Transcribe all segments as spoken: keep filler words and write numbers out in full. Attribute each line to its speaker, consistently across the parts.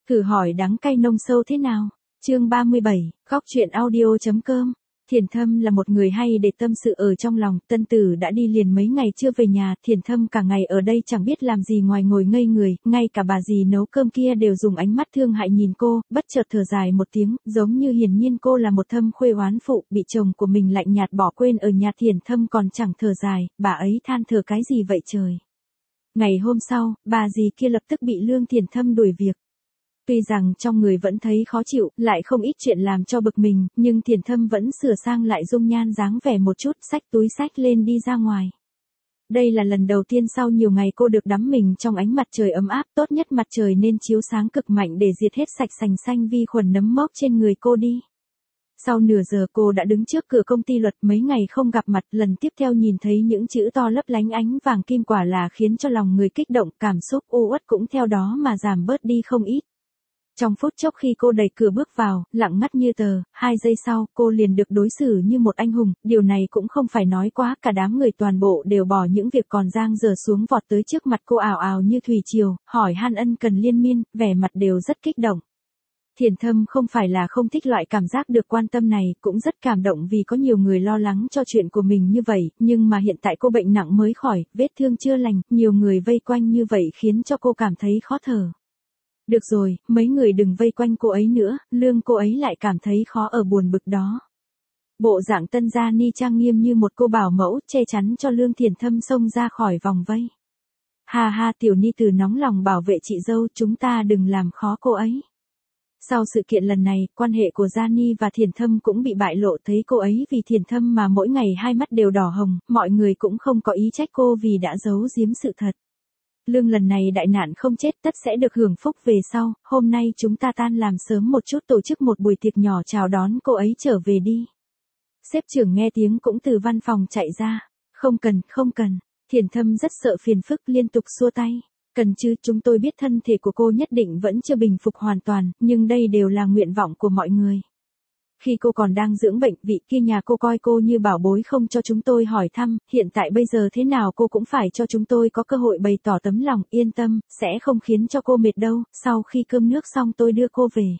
Speaker 1: Thử hỏi đắng cay nông sâu thế nào? Chương ba mươi bảy, góc chuyện audio.com. Thiền Thâm là một người hay để tâm sự ở trong lòng, Tân Tử đã đi liền mấy ngày chưa về nhà, Thiền Thâm cả ngày ở đây chẳng biết làm gì ngoài ngồi ngây người, ngay cả bà dì nấu cơm kia đều dùng ánh mắt thương hại nhìn cô, bất chợt thở dài một tiếng, giống như hiển nhiên cô là một thâm khuê oán phụ, bị chồng của mình lạnh nhạt bỏ quên ở nhà. Thiền Thâm còn chẳng thở dài, bà ấy than thở cái gì vậy trời. Ngày hôm sau, bà dì kia lập tức bị Lương Thiền Thâm đuổi việc. Tuy rằng trong người vẫn thấy khó chịu, lại không ít chuyện làm cho bực mình, nhưng Thiền Thâm vẫn sửa sang lại dung nhan dáng vẻ một chút, xách túi xách lên đi ra ngoài. Đây là lần đầu tiên sau nhiều ngày cô được đắm mình trong ánh mặt trời ấm áp, tốt nhất mặt trời nên chiếu sáng cực mạnh để diệt hết sạch sành xanh vi khuẩn nấm mốc trên người cô đi. Sau nửa giờ cô đã đứng trước cửa công ty luật, mấy ngày không gặp mặt, lần tiếp theo nhìn thấy những chữ to lấp lánh ánh vàng kim quả là khiến cho lòng người kích động, cảm xúc u uất cũng theo đó mà giảm bớt đi không ít. Trong phút chốc khi cô đẩy cửa bước vào, lặng ngắt như tờ, hai giây sau, cô liền được đối xử như một anh hùng, điều này cũng không phải nói quá, cả đám người toàn bộ đều bỏ những việc còn dang dở xuống vọt tới trước mặt cô ào ào như thủy triều, hỏi han ân cần liên miên, vẻ mặt đều rất kích động. Thiền Thâm không phải là không thích loại cảm giác được quan tâm này, cũng rất cảm động vì có nhiều người lo lắng cho chuyện của mình như vậy, nhưng mà hiện tại cô bệnh nặng mới khỏi, vết thương chưa lành, nhiều người vây quanh như vậy khiến cho cô cảm thấy khó thở. Được rồi, mấy người đừng vây quanh cô ấy nữa, Lương cô ấy lại cảm thấy khó ở buồn bực đó. Bộ dạng Tân Gia Ni trang nghiêm như một cô bảo mẫu, che chắn cho Lương Thiền Thâm xông ra khỏi vòng vây. Ha ha, tiểu Ni từ nóng lòng bảo vệ chị dâu, chúng ta đừng làm khó cô ấy. Sau sự kiện lần này, quan hệ của Gia Ni và Thiền Thâm cũng bị bại lộ, thấy cô ấy vì Thiền Thâm mà mỗi ngày hai mắt đều đỏ hồng, mọi người cũng không có ý trách cô vì đã giấu giếm sự thật. Lương lần này đại nạn không chết tất sẽ được hưởng phúc về sau, hôm nay chúng ta tan làm sớm một chút tổ chức một buổi tiệc nhỏ chào đón cô ấy trở về đi. Sếp trưởng nghe tiếng cũng từ văn phòng chạy ra. Không cần, không cần. Thiền Thâm rất sợ phiền phức liên tục xua tay. Cần chứ, chúng tôi biết thân thể của cô nhất định vẫn chưa bình phục hoàn toàn, nhưng đây đều là nguyện vọng của mọi người. Khi cô còn đang dưỡng bệnh, vị kia nhà cô coi cô như bảo bối không cho chúng tôi hỏi thăm, hiện tại bây giờ thế nào cô cũng phải cho chúng tôi có cơ hội bày tỏ tấm lòng, yên tâm, sẽ không khiến cho cô mệt đâu, sau khi cơm nước xong tôi đưa cô về.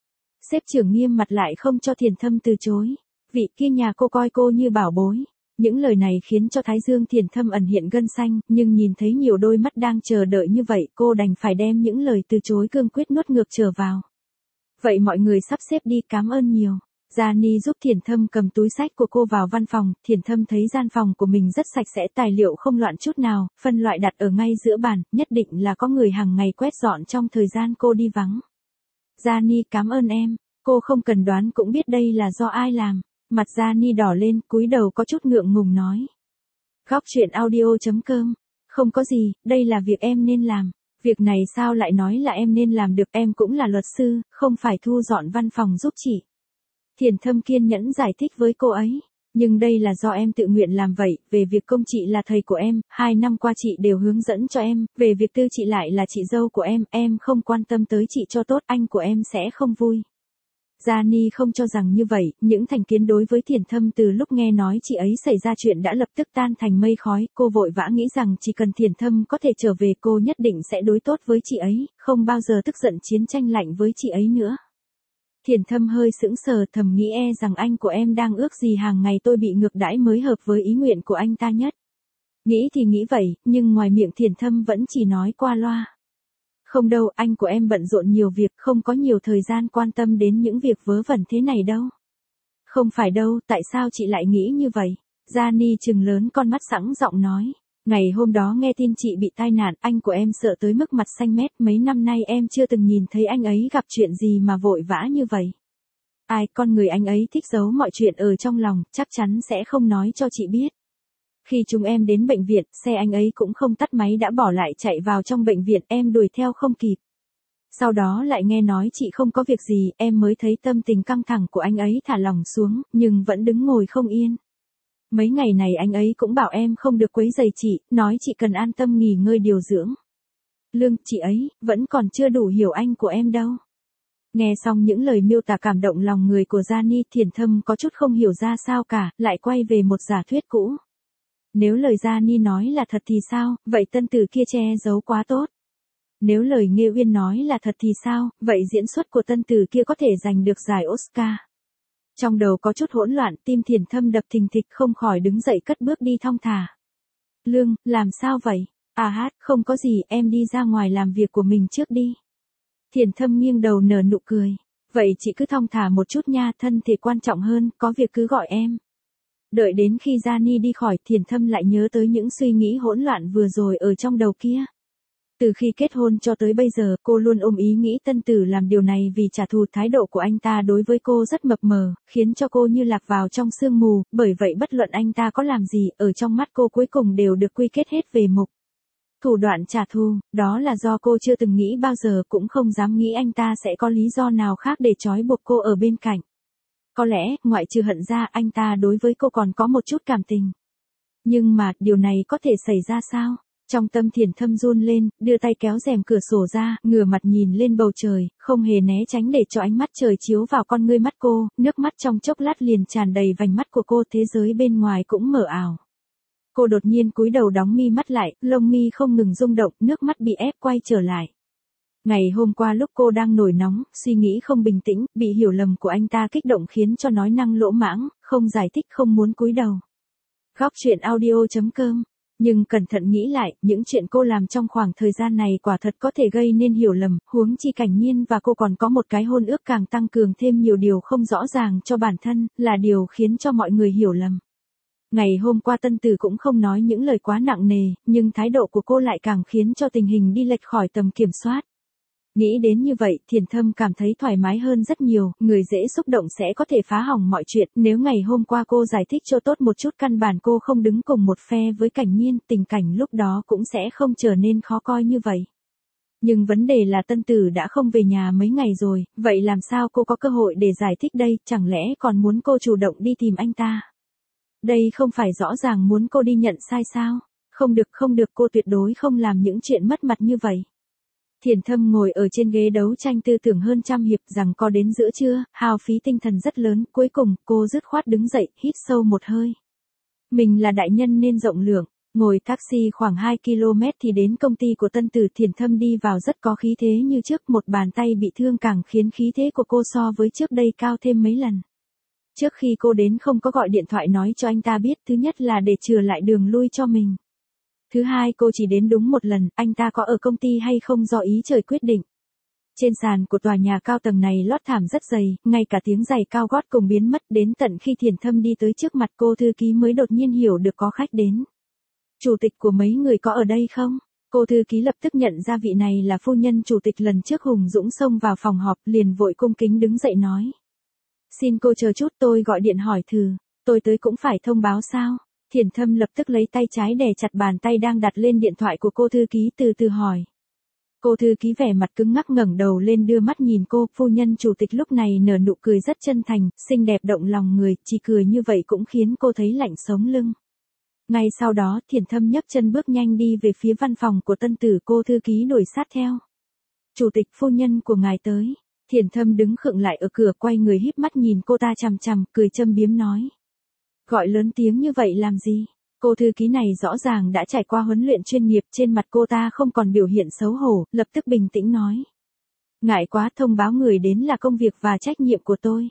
Speaker 1: Sếp trưởng nghiêm mặt lại không cho Thiền Thâm từ chối, vị kia nhà cô coi cô như bảo bối. Những lời này khiến cho Thái Dương Thiền Thâm ẩn hiện gân xanh, nhưng nhìn thấy nhiều đôi mắt đang chờ đợi như vậy, cô đành phải đem những lời từ chối cương quyết nuốt ngược trở vào. Vậy mọi người sắp xếp đi, cảm ơn nhiều. Gia Ni giúp Thiền Thâm cầm túi xách của cô vào văn phòng, Thiền Thâm thấy gian phòng của mình rất sạch sẽ, tài liệu không loạn chút nào, phân loại đặt ở ngay giữa bàn, nhất định là có người hàng ngày quét dọn trong thời gian cô đi vắng. Gia Ni cảm ơn em, cô không cần đoán cũng biết đây là do ai làm. Mặt Gia Ni đỏ lên, cúi đầu có chút ngượng ngùng nói. Góc chuyện audio.com. Không có gì, đây là việc em nên làm. Việc này sao lại nói là em nên làm được, em cũng là luật sư, không phải thu dọn văn phòng giúp chị. Thiền Thâm kiên nhẫn giải thích với cô ấy. Nhưng đây là do em tự nguyện làm vậy, về việc công chị là thầy của em, hai năm qua chị đều hướng dẫn cho em, về việc tư chị lại là chị dâu của em, em không quan tâm tới chị cho tốt, anh của em sẽ không vui. Gia Ni không cho rằng như vậy, những thành kiến đối với Thiền Thâm từ lúc nghe nói chị ấy xảy ra chuyện đã lập tức tan thành mây khói, cô vội vã nghĩ rằng chỉ cần Thiền Thâm có thể trở về cô nhất định sẽ đối tốt với chị ấy, không bao giờ tức giận chiến tranh lạnh với chị ấy nữa. Thiền Thâm hơi sững sờ, thầm nghĩ e rằng anh của em đang ước gì hàng ngày tôi bị ngược đãi mới hợp với ý nguyện của anh ta nhất. Nghĩ thì nghĩ vậy, nhưng ngoài miệng Thiền Thâm vẫn chỉ nói qua loa. Không đâu, anh của em bận rộn nhiều việc, không có nhiều thời gian quan tâm đến những việc vớ vẩn thế này đâu. Không phải đâu, tại sao chị lại nghĩ như vậy? Gia Ni trừng lớn con mắt sẵn giọng nói. Ngày hôm đó nghe tin chị bị tai nạn, anh của em sợ tới mức mặt xanh mét, mấy năm nay em chưa từng nhìn thấy anh ấy gặp chuyện gì mà vội vã như vậy. Ai, con người anh ấy thích giấu mọi chuyện ở trong lòng, chắc chắn sẽ không nói cho chị biết. Khi chúng em đến bệnh viện, xe anh ấy cũng không tắt máy đã bỏ lại chạy vào trong bệnh viện, em đuổi theo không kịp. Sau đó lại nghe nói chị không có việc gì, em mới thấy tâm tình căng thẳng của anh ấy thả lỏng xuống, nhưng vẫn đứng ngồi không yên. Mấy ngày này anh ấy cũng bảo em không được quấy rầy chị, nói chị cần an tâm nghỉ ngơi điều dưỡng. Lương, chị ấy, vẫn còn chưa đủ hiểu anh của em đâu. Nghe xong những lời miêu tả cảm động lòng người của Gia Ni, Thiền Thâm có chút không hiểu ra sao cả, lại quay về một giả thuyết cũ. Nếu lời Gia Ni nói là thật thì sao, vậy tân tử kia che giấu quá tốt. Nếu lời Nghê Uyên nói là thật thì sao, vậy diễn xuất của tân tử kia có thể giành được giải Oscar. Trong đầu có chút hỗn loạn, tim Thiển Thâm đập thình thịch không khỏi đứng dậy cất bước đi thong thả. Lương, làm sao vậy? À hát, không có gì, em đi ra ngoài làm việc của mình trước đi. Thiển Thâm nghiêng đầu nở nụ cười. Vậy chị cứ thong thả một chút nha, thân thể quan trọng hơn, có việc cứ gọi em. Đợi đến khi Gianni đi khỏi, Thiển Thâm lại nhớ tới những suy nghĩ hỗn loạn vừa rồi ở trong đầu kia. Từ khi kết hôn cho tới bây giờ, cô luôn ôm ý nghĩ tân tử làm điều này vì trả thù. Thái độ của anh ta đối với cô rất mập mờ, khiến cho cô như lạc vào trong sương mù, bởi vậy bất luận anh ta có làm gì, ở trong mắt cô cuối cùng đều được quy kết hết về mục. Thủ đoạn trả thù, đó là do cô chưa từng nghĩ bao giờ, cũng không dám nghĩ anh ta sẽ có lý do nào khác để trói buộc cô ở bên cạnh. Có lẽ, ngoại trừ hận ra, anh ta đối với cô còn có một chút cảm tình. Nhưng mà, điều này có thể xảy ra sao? Trong tâm Thiển Thâm run lên, đưa tay kéo rèm cửa sổ ra, ngửa mặt nhìn lên bầu trời, không hề né tránh để cho ánh mắt trời chiếu vào con ngươi mắt cô, nước mắt trong chốc lát liền tràn đầy vành mắt của cô, thế giới bên ngoài cũng mờ ảo. Cô đột nhiên cúi đầu đóng mi mắt lại, lông mi không ngừng rung động, nước mắt bị ép quay trở lại. Ngày hôm qua lúc cô đang nổi nóng, suy nghĩ không bình tĩnh, bị hiểu lầm của anh ta kích động khiến cho nói năng lỗ mãng, không giải thích, không muốn cúi đầu. Góc truyện audio chấm com. Nhưng cẩn thận nghĩ lại, những chuyện cô làm trong khoảng thời gian này quả thật có thể gây nên hiểu lầm, huống chi Cảnh Nhiên và cô còn có một cái hôn ước càng tăng cường thêm nhiều điều không rõ ràng cho bản thân, là điều khiến cho mọi người hiểu lầm. Ngày hôm qua tân tử cũng không nói những lời quá nặng nề, nhưng thái độ của cô lại càng khiến cho tình hình đi lệch khỏi tầm kiểm soát. Nghĩ đến như vậy, Thiển Thâm cảm thấy thoải mái hơn rất nhiều, người dễ xúc động sẽ có thể phá hỏng mọi chuyện, nếu ngày hôm qua cô giải thích cho tốt một chút, căn bản cô không đứng cùng một phe với Cảnh Nhiên, tình cảnh lúc đó cũng sẽ không trở nên khó coi như vậy. Nhưng vấn đề là tân tử đã không về nhà mấy ngày rồi, vậy làm sao cô có cơ hội để giải thích đây, chẳng lẽ còn muốn cô chủ động đi tìm anh ta? Đây không phải rõ ràng muốn cô đi nhận sai sao? Không được không được, cô tuyệt đối không làm những chuyện mất mặt như vậy. Thiển Thâm ngồi ở trên ghế đấu tranh tư tưởng hơn trăm hiệp, rằng có đến giữa trưa, hao phí tinh thần rất lớn, cuối cùng, cô dứt khoát đứng dậy, hít sâu một hơi. Mình là đại nhân nên rộng lượng, ngồi taxi khoảng hai ki lô mét thì đến công ty của tân tử. Thiển Thâm đi vào rất có khí thế như trước, một bàn tay bị thương càng khiến khí thế của cô so với trước đây cao thêm mấy lần. Trước khi cô đến không có gọi điện thoại nói cho anh ta biết, thứ nhất là để chừa lại đường lui cho mình. Thứ hai, cô chỉ đến đúng một lần, anh ta có ở công ty hay không do ý trời quyết định. Trên sàn của tòa nhà cao tầng này lót thảm rất dày, ngay cả tiếng giày cao gót cùng biến mất, đến tận khi Thiển Thâm đi tới trước mặt cô thư ký mới đột nhiên hiểu được có khách đến. Chủ tịch của mấy người có ở đây không? Cô thư ký lập tức nhận ra vị này là phu nhân chủ tịch. Lần trước Hùng Dũng xông vào phòng họp, liền vội cung kính đứng dậy nói. Xin cô chờ chút, tôi gọi điện hỏi thử, tôi tới cũng phải thông báo sao? Thiển Thâm lập tức lấy tay trái đè chặt bàn tay đang đặt lên điện thoại của cô thư ký, từ từ hỏi. Cô thư ký vẻ mặt cứng ngắc ngẩng đầu lên đưa mắt nhìn cô, phu nhân chủ tịch lúc này nở nụ cười rất chân thành, xinh đẹp động lòng người, chỉ cười như vậy cũng khiến cô thấy lạnh sống lưng. Ngay sau đó, Thiển Thâm nhấc chân bước nhanh đi về phía văn phòng của tân tử, cô thư ký đuổi sát theo. Chủ tịch, phu nhân của ngài tới. Thiển Thâm đứng khựng lại ở cửa, quay người híp mắt nhìn cô ta chằm chằm, cười châm biếm nói. Gọi lớn tiếng như vậy làm gì? Cô thư ký này rõ ràng đã trải qua huấn luyện chuyên nghiệp, trên mặt cô ta không còn biểu hiện xấu hổ, lập tức bình tĩnh nói. Ngại quá, thông báo người đến là công việc và trách nhiệm của tôi.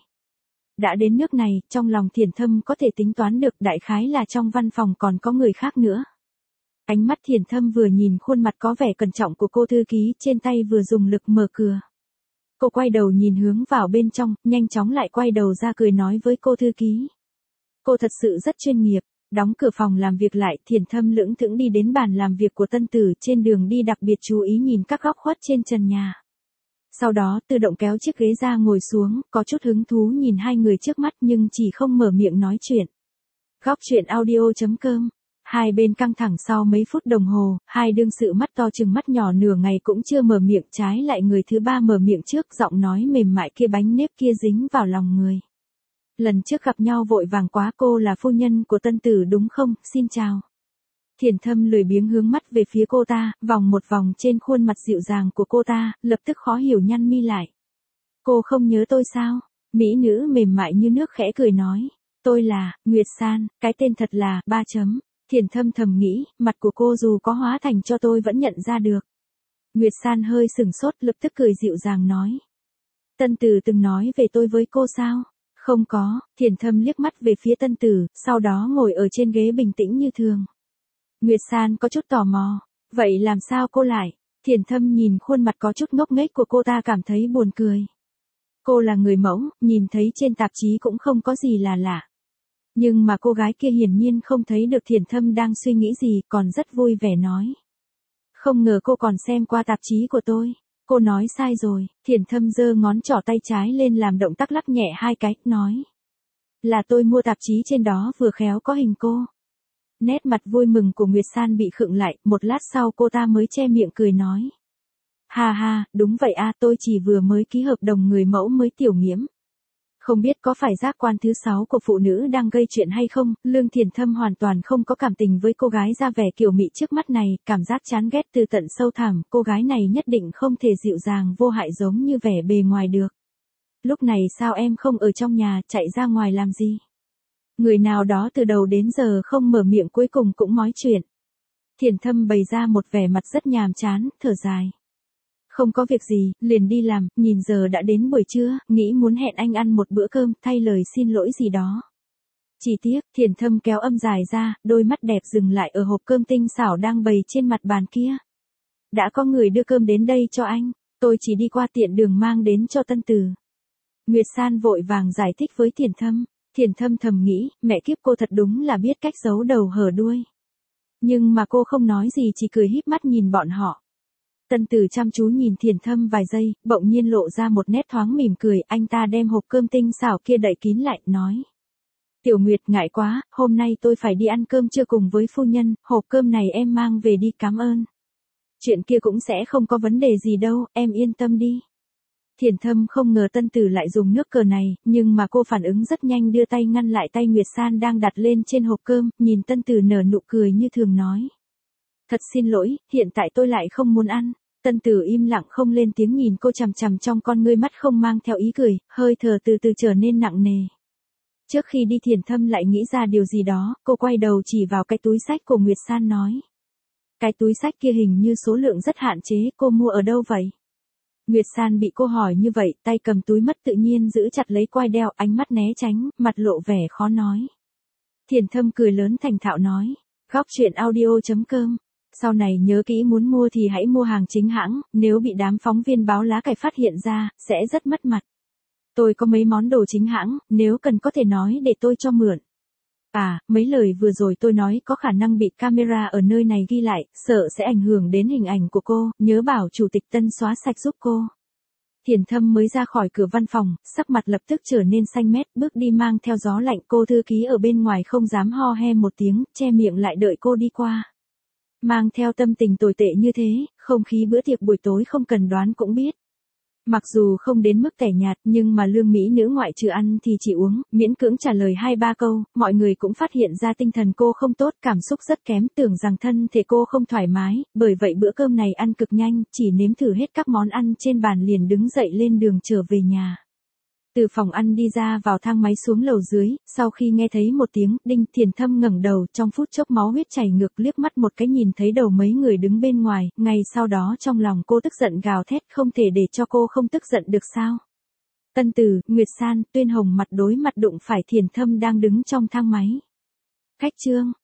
Speaker 1: Đã đến nước này, trong lòng Thiển Thâm có thể tính toán được, đại khái là trong văn phòng còn có người khác nữa. Ánh mắt Thiển Thâm vừa nhìn khuôn mặt có vẻ cẩn trọng của cô thư ký, trên tay vừa dùng lực mở cửa. Cô quay đầu nhìn hướng vào bên trong, nhanh chóng lại quay đầu ra cười nói với cô thư ký. Cô thật sự rất chuyên nghiệp. Đóng cửa phòng làm việc lại, Thiển Thâm lững thững đi đến bàn làm việc của tân tử, trên đường đi đặc biệt chú ý nhìn các góc khuất trên trần nhà. Sau đó tự động kéo chiếc ghế ra ngồi xuống, có chút hứng thú nhìn hai người trước mắt nhưng chỉ không mở miệng nói chuyện. Góc truyện audio chấm com. Hai bên căng thẳng sau mấy phút đồng hồ, hai đương sự mắt to chừng mắt nhỏ nửa ngày cũng chưa mở miệng, trái lại người thứ ba mở miệng trước, giọng nói mềm mại kia bánh nếp kia dính vào lòng người. Lần trước gặp nhau vội vàng quá, cô là phu nhân của tân tử đúng không, xin chào. Thiển Thâm lười biếng hướng mắt về phía cô ta, vòng một vòng trên khuôn mặt dịu dàng của cô ta, lập tức khó hiểu nhăn mi lại. Cô không nhớ tôi sao? Mỹ nữ mềm mại như nước khẽ cười nói. Tôi là, Nguyệt San, cái tên thật là, ba chấm. Thiển Thâm thầm nghĩ, mặt của cô dù có hóa thành cho tôi vẫn nhận ra được. Nguyệt San hơi sừng sốt, lập tức cười dịu dàng nói. Tân Tử từng nói về tôi với cô sao? Không có. Thiển Thâm liếc mắt về phía Tân Tử, sau đó ngồi ở trên ghế bình tĩnh như thường. Nguyệt San có chút tò mò. Vậy làm sao cô lại? Thiển Thâm nhìn khuôn mặt có chút ngốc nghếch của cô ta cảm thấy buồn cười. Cô là người mẫu, nhìn thấy trên tạp chí cũng không có gì là lạ. Nhưng mà cô gái kia hiển nhiên không thấy được Thiển Thâm đang suy nghĩ gì, còn rất vui vẻ nói. Không ngờ cô còn xem qua tạp chí của tôi. Cô nói sai rồi. Thiển Thâm giơ ngón trỏ tay trái lên làm động tác lắc nhẹ hai cái, nói. Là tôi mua tạp chí trên đó vừa khéo có hình cô. Nét mặt vui mừng của Nguyệt San bị khựng lại, một lát sau cô ta mới che miệng cười nói. Ha ha, đúng vậy a, tôi chỉ vừa mới ký hợp đồng người mẫu mới tiểu nghiễm. Không biết có phải giác quan thứ sáu của phụ nữ đang gây chuyện hay không, Lương Thiển Thâm hoàn toàn không có cảm tình với cô gái da vẻ kiều mị trước mắt này, cảm giác chán ghét từ tận sâu thẳm, cô gái này nhất định không thể dịu dàng vô hại giống như vẻ bề ngoài được. Lúc này sao em không ở trong nhà, chạy ra ngoài làm gì? Người nào đó từ đầu đến giờ không mở miệng cuối cùng cũng nói chuyện. Thiển Thâm bày ra một vẻ mặt rất nhàm chán, thở dài. Không có việc gì, liền đi làm, nhìn giờ đã đến buổi trưa, nghĩ muốn hẹn anh ăn một bữa cơm, thay lời xin lỗi gì đó. Chỉ tiếc, Thiển Thâm kéo âm dài ra, đôi mắt đẹp dừng lại ở hộp cơm tinh xảo đang bày trên mặt bàn kia. Đã có người đưa cơm đến đây cho anh, tôi chỉ đi qua tiện đường mang đến cho Tân Tử. Nguyệt San vội vàng giải thích với Thiển Thâm. Thiển Thâm thầm nghĩ, mẹ kiếp cô thật đúng là biết cách giấu đầu hở đuôi. Nhưng mà cô không nói gì, chỉ cười híp mắt nhìn bọn họ. Tân Tử chăm chú nhìn Thiển Thâm vài giây, bỗng nhiên lộ ra một nét thoáng mỉm cười, anh ta đem hộp cơm tinh xảo kia đậy kín lại, nói. Tiểu Nguyệt, ngại quá, hôm nay tôi phải đi ăn cơm trưa cùng với phu nhân, hộp cơm này em mang về đi, cảm ơn. Chuyện kia cũng sẽ không có vấn đề gì đâu, em yên tâm đi. Thiển Thâm không ngờ Tân Tử lại dùng nước cờ này, nhưng mà cô phản ứng rất nhanh, đưa tay ngăn lại tay Nguyệt San đang đặt lên trên hộp cơm, nhìn Tân Tử nở nụ cười như thường nói. Thật xin lỗi, hiện tại tôi lại không muốn ăn. Tân Tử im lặng không lên tiếng nhìn cô chằm chằm trong con ngươi mắt không mang theo ý cười, hơi thở từ từ trở nên nặng nề. Trước khi đi Thiển Thâm lại nghĩ ra điều gì đó, cô quay đầu chỉ vào cái túi xách của Nguyệt San nói. Cái túi xách kia hình như số lượng rất hạn chế, cô mua ở đâu vậy? Nguyệt San bị cô hỏi như vậy, tay cầm túi mất tự nhiên giữ chặt lấy quai đeo, ánh mắt né tránh, mặt lộ vẻ khó nói. Thiển Thâm cười lớn thành thạo nói. Góc truyện audio chấm com. Sau này nhớ kỹ muốn mua thì hãy mua hàng chính hãng, nếu bị đám phóng viên báo lá cải phát hiện ra, sẽ rất mất mặt. Tôi có mấy món đồ chính hãng, nếu cần có thể nói để tôi cho mượn. À, mấy lời vừa rồi tôi nói có khả năng bị camera ở nơi này ghi lại, sợ sẽ ảnh hưởng đến hình ảnh của cô, nhớ bảo chủ tịch Tân xóa sạch giúp cô. Thiển Thâm mới ra khỏi cửa văn phòng, sắc mặt lập tức trở nên xanh mét, bước đi mang theo gió lạnh, cô thư ký ở bên ngoài không dám ho he một tiếng, che miệng lại đợi cô đi qua. Mang theo tâm tình tồi tệ như thế, không khí bữa tiệc buổi tối không cần đoán cũng biết. Mặc dù không đến mức tẻ nhạt nhưng mà Lương mỹ nữ ngoại trừ ăn thì chỉ uống, miễn cưỡng trả lời hai ba câu, mọi người cũng phát hiện ra tinh thần cô không tốt, cảm xúc rất kém, tưởng rằng thân thể cô không thoải mái, bởi vậy bữa cơm này ăn cực nhanh, chỉ nếm thử hết các món ăn trên bàn liền đứng dậy lên đường trở về nhà. Từ phòng ăn đi ra vào thang máy xuống lầu dưới, sau khi nghe thấy một tiếng đinh, Thiển Thâm ngẩng đầu, trong phút chốc máu huyết chảy ngược, liếc mắt một cái nhìn thấy đầu mấy người đứng bên ngoài, ngay sau đó trong lòng cô tức giận gào thét, không thể để cho cô không tức giận được sao. Tân Tử, Nguyệt San, Tuyên Hồng mặt đối mặt đụng phải Thiển Thâm đang đứng trong thang máy. Khách trương,